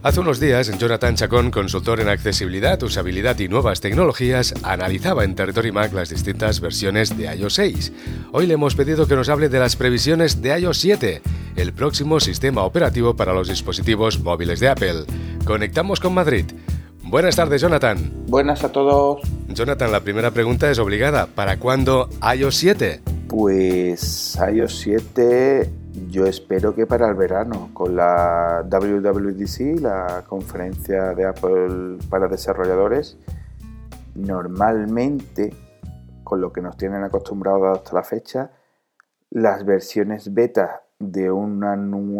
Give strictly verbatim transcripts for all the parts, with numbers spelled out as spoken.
Hace unos días, Jonathan Chacón, consultor en accesibilidad, usabilidad y nuevas tecnologías, analizaba en Territory Mac las distintas versiones de iOS seis. Hoy le hemos pedido que nos hable de las previsiones de iOS siete, el próximo sistema operativo para los dispositivos móviles de Apple. Conectamos con Madrid. Buenas tardes, Jonathan. Buenas a todos. Jonathan, la primera pregunta es obligada. ¿Para cuándo iOS siete? Pues iOS siete yo espero que para el verano, con la W W D C, la conferencia de Apple para desarrolladores. Normalmente, con lo que nos tienen acostumbrados hasta la fecha, las versiones beta de una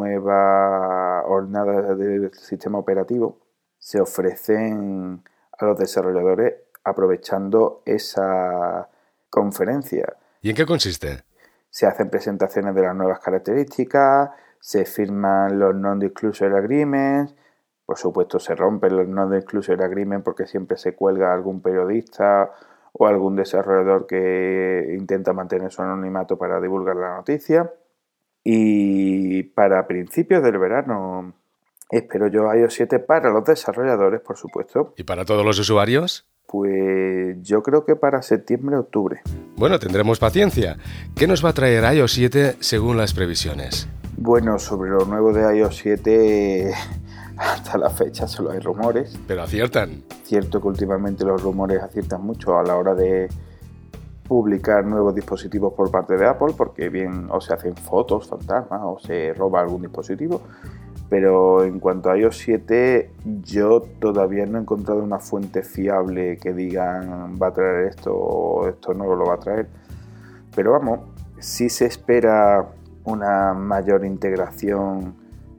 nueva hornada del sistema operativo se ofrecen a los desarrolladores aprovechando esa conferencia. ¿Y en qué consiste? Se hacen presentaciones de las nuevas características, se firman los Non-Disclosure Agreements, por supuesto se rompen los Non-Disclosure Agreements porque siempre se cuelga algún periodista o algún desarrollador que intenta mantener su anonimato para divulgar la noticia. Y para principios del verano espero yo iOS siete para los desarrolladores, por supuesto. ¿Y para todos los usuarios? Pues yo creo que para septiembre-octubre. Bueno, tendremos paciencia. ¿Qué nos va a traer iOS siete según las previsiones? Bueno, sobre lo nuevo de iOS siete, hasta la fecha solo hay rumores. Pero aciertan. Cierto que últimamente los rumores aciertan mucho a la hora de publicar nuevos dispositivos por parte de Apple, porque bien o se hacen fotos fantasmas o se roba algún dispositivo. Pero en cuanto a iOS siete, yo todavía no he encontrado una fuente fiable que digan va a traer esto o esto no lo va a traer. Pero vamos, sí se espera una mayor integración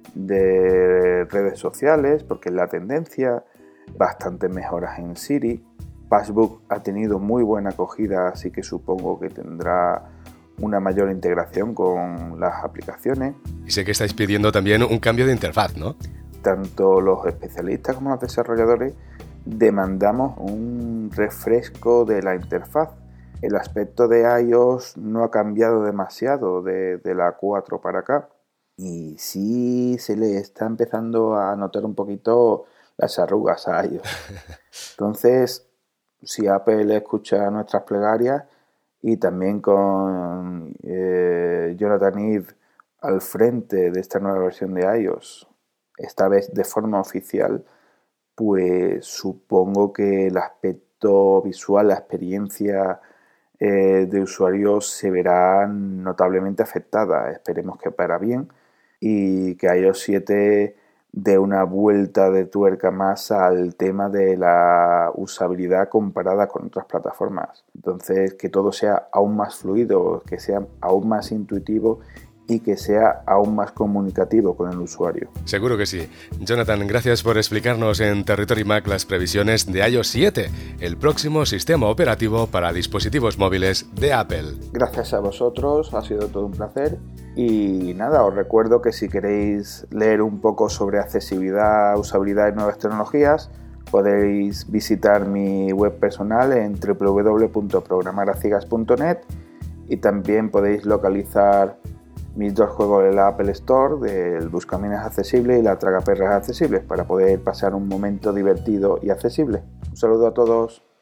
de redes sociales, porque es la tendencia, bastantes mejoras en Siri. Passbook ha tenido muy buena acogida, así que supongo que tendrá una mayor integración con las aplicaciones. Y sé que estáis pidiendo también un cambio de interfaz, ¿no? Tanto los especialistas como los desarrolladores demandamos un refresco de la interfaz. El aspecto de iOS no ha cambiado demasiado de, de la cuatro para acá y sí se le está empezando a notar un poquito las arrugas a iOS. Entonces, si Apple escucha nuestras plegarias, y también con eh, Jonathan Ive al frente de esta nueva versión de iOS, esta vez de forma oficial, pues supongo que el aspecto visual, la experiencia eh, de usuario se verá notablemente afectada. Esperemos que para bien y que iOS siete dé una vuelta de tuerca más al tema de la usabilidad comparada con otras plataformas. Entonces, que todo sea aún más fluido, que sea aún más intuitivo y que sea aún más comunicativo con el usuario. Seguro que sí. Jonathan, gracias por explicarnos en Territory Mac las previsiones de iOS siete, el próximo sistema operativo para dispositivos móviles de Apple. Gracias a vosotros, ha sido todo un placer. Y nada, os recuerdo que si queréis leer un poco sobre accesibilidad, usabilidad y nuevas tecnologías, podéis visitar mi web personal en doble u doble u doble u punto programar a ciegas punto net y también podéis localizar mis dos juegos de la Apple Store, del Buscaminas Accesible y la Tragaperras Accesibles, para poder pasar un momento divertido y accesible. Un saludo a todos.